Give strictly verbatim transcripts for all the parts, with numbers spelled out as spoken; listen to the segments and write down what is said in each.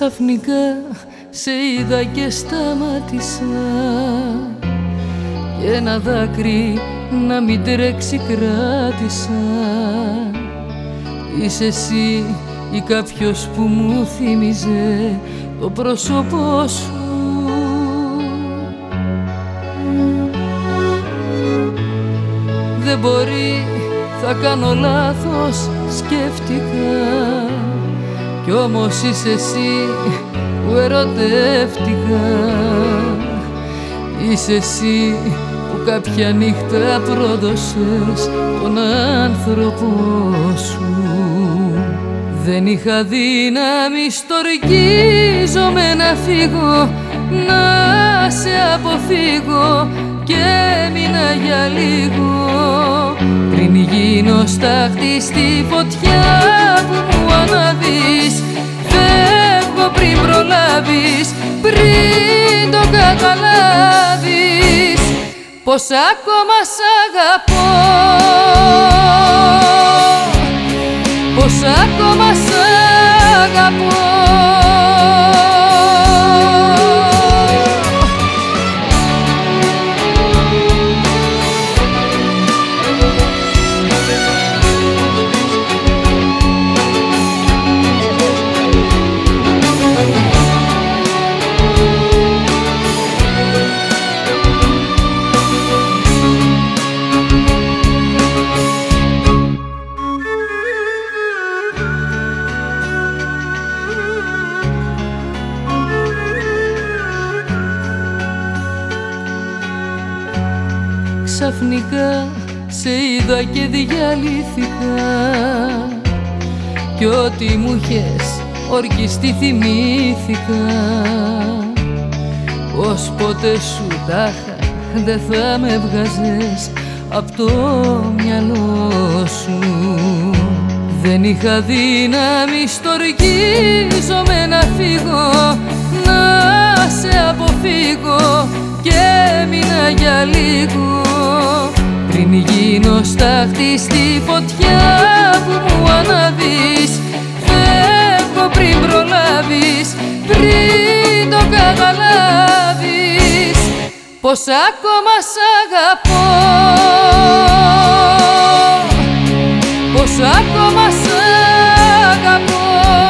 Ξαφνικά σε είδα και σταμάτησα και ένα δάκρυ να μην τρέξει κράτησα. Είσαι εσύ ή κάποιος που μου θύμιζε το πρόσωπό σου. Δεν μπορεί, θα κάνω λάθος, σκέφτηκα, κι όμως είσαι εσύ που ερωτεύτηκα. Είσαι εσύ που κάποια νύχτα πρόδωσες τον άνθρωπό σου. Δεν είχα δύναμη, στοργίζομαι να φύγω, να σε αποφύγω και έμεινα για λίγο. Πριν γίνω στάχτη στη φωτιά που μου αναβείς, φεύγω πριν προλάβεις, πριν το καταλάβεις πως ακόμα σ' αγαπώ, πως ακόμα σ' αγαπώ. Ξαφνικά σε είδα και διαλύθηκα κι ό,τι μου είχες ορκιστεί θυμήθηκα. Πως ποτέ σου τάχα δεν θα με βγάζες απ' το μυαλό σου. Δεν είχα δύναμη, στοργίζομαι να φύγω, να σε αποφύγω και έμεινα για λίγο. Πριν γίνω στάχτη στη φωτιά που μου αναβείς, φεύγω πριν προλάβεις, πριν το καταλάβεις πως ακόμα σ' αγαπώ, πως ακόμα σ' αγαπώ.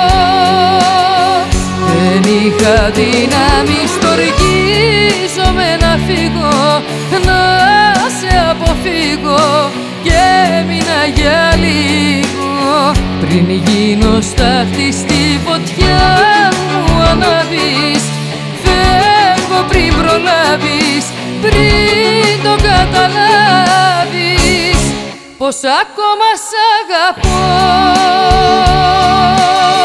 Δεν είχα δύναμη, στοργίζομαι να φύγω, να σε αποφύγω και έμεινα για λίγο. Πριν γίνω στάχτη στη φωτιά μου αναβείς, φεύγω πριν προλάβεις, πριν το καταλάβεις πως ακόμα σ' αγαπώ.